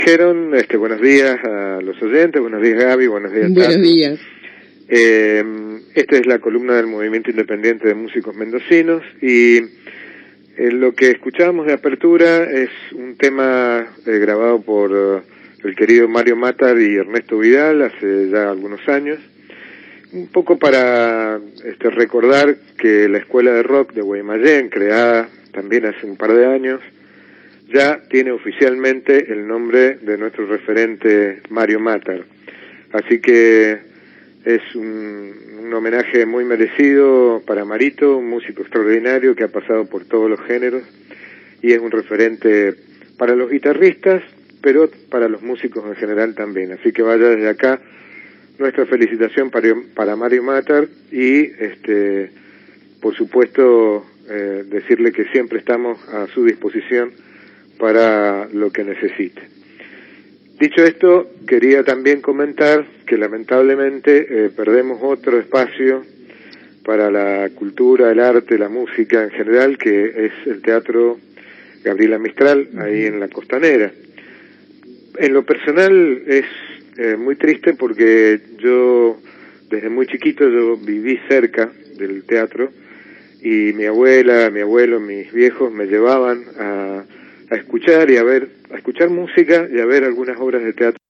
Dijeron, buenos días a los oyentes, buenos días Gaby, buenos días Buenos Tato. días. Esta es la columna del Movimiento Independiente de Músicos Mendocinos y lo que escuchábamos de apertura es un tema grabado por el querido Mario Matar y Ernesto Vidal hace ya algunos años, un poco para recordar que la Escuela de Rock de Guaymallén, creada también hace un par de años, ya tiene oficialmente el nombre de nuestro referente Mario Matar. Así que es un homenaje muy merecido para Marito, un músico extraordinario que ha pasado por todos los géneros y es un referente para los guitarristas, pero para los músicos en general también. Así que vaya desde acá nuestra felicitación para Mario Matar y, por supuesto, decirle que siempre estamos a su disposición para lo que necesite. Dicho esto, quería también comentar que lamentablemente perdemos otro espacio para la cultura, el arte, la música en general, que es el Teatro Gabriela Mistral, ahí en la Costanera. En lo personal es muy triste porque yo, desde muy chiquito, yo viví cerca del teatro y mi abuela, mi abuelo, mis viejos me llevaban a escuchar y a escuchar música y a ver algunas obras de teatro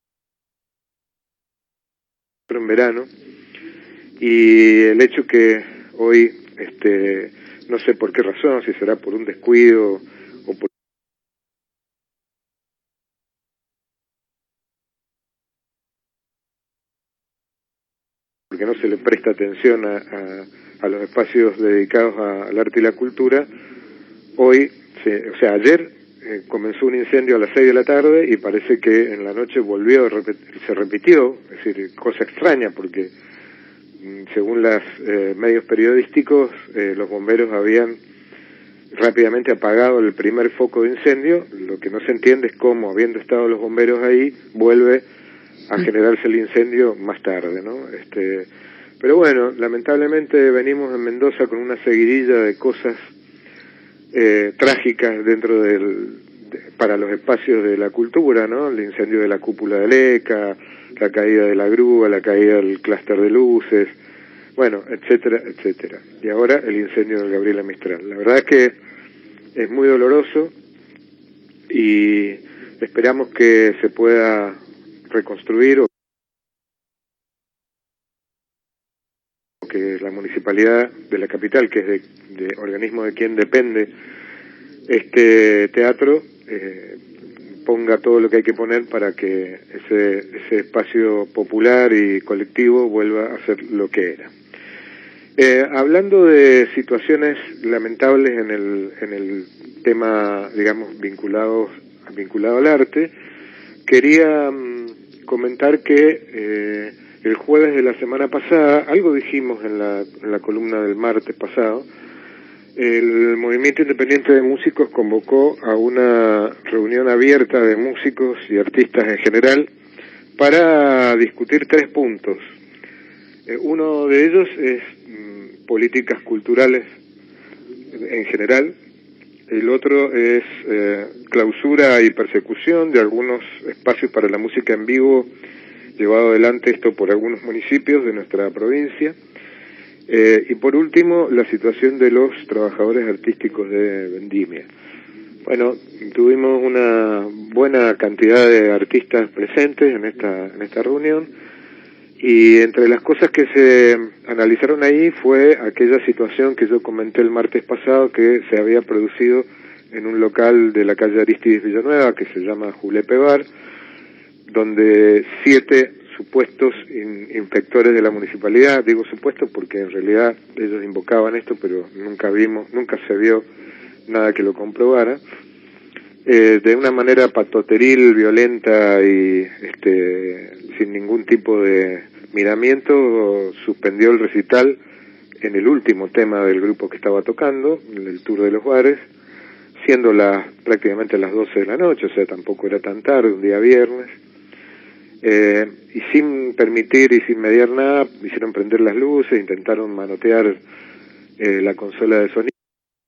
en verano, y el hecho que hoy, no sé por qué razón, si será por un descuido o porque no se le presta atención a los espacios dedicados al arte y la cultura, hoy, ayer comenzó un incendio a las 6 de la tarde y parece que en la noche se repitió, es decir, cosa extraña porque según los medios periodísticos los bomberos habían rápidamente apagado el primer foco de incendio. Lo que no se entiende es cómo, habiendo estado los bomberos ahí, vuelve a generarse el incendio más tarde, ¿no? Pero bueno, lamentablemente venimos en Mendoza con una seguidilla de cosas trágicas dentro para los espacios de la cultura, ¿no? El incendio de la cúpula del ECA, la caída de la grúa, la caída del clúster de luces, bueno, etcétera, etcétera. Y ahora el incendio del Gabriela Mistral. La verdad es que es muy doloroso y esperamos que se pueda reconstruir o que la municipalidad de la capital, que es de organismo de quien depende este teatro, ponga todo lo que hay que poner para que ese espacio popular y colectivo vuelva a ser lo que era. Hablando de situaciones lamentables en el tema, digamos, vinculado al arte, quería comentar que el jueves de la semana pasada, algo dijimos en la columna del martes pasado, el Movimiento Independiente de Músicos convocó a una reunión abierta de músicos y artistas en general para discutir 3 puntos. Uno de ellos es políticas culturales en general, el otro es clausura y persecución de algunos espacios para la música en vivo, llevado adelante esto por algunos municipios de nuestra provincia, y por último la situación de los trabajadores artísticos de Vendimia. Bueno, tuvimos una buena cantidad de artistas presentes en esta reunión, y entre las cosas que se analizaron ahí fue aquella situación que yo comenté el martes pasado que se había producido en un local de la calle Aristides Villanueva que se llama Julepe Bar, donde 7 supuestos inspectores de la municipalidad, digo supuestos porque en realidad ellos invocaban esto, pero nunca se vio nada que lo comprobara, de una manera patoteril, violenta y sin ningún tipo de miramiento, suspendió el recital en el último tema del grupo que estaba tocando, el Tour de los Bares, siendo prácticamente las 12 de la noche, o sea, tampoco era tan tarde, un día viernes, y sin permitir y sin mediar nada, hicieron prender las luces, intentaron manotear la consola de sonido.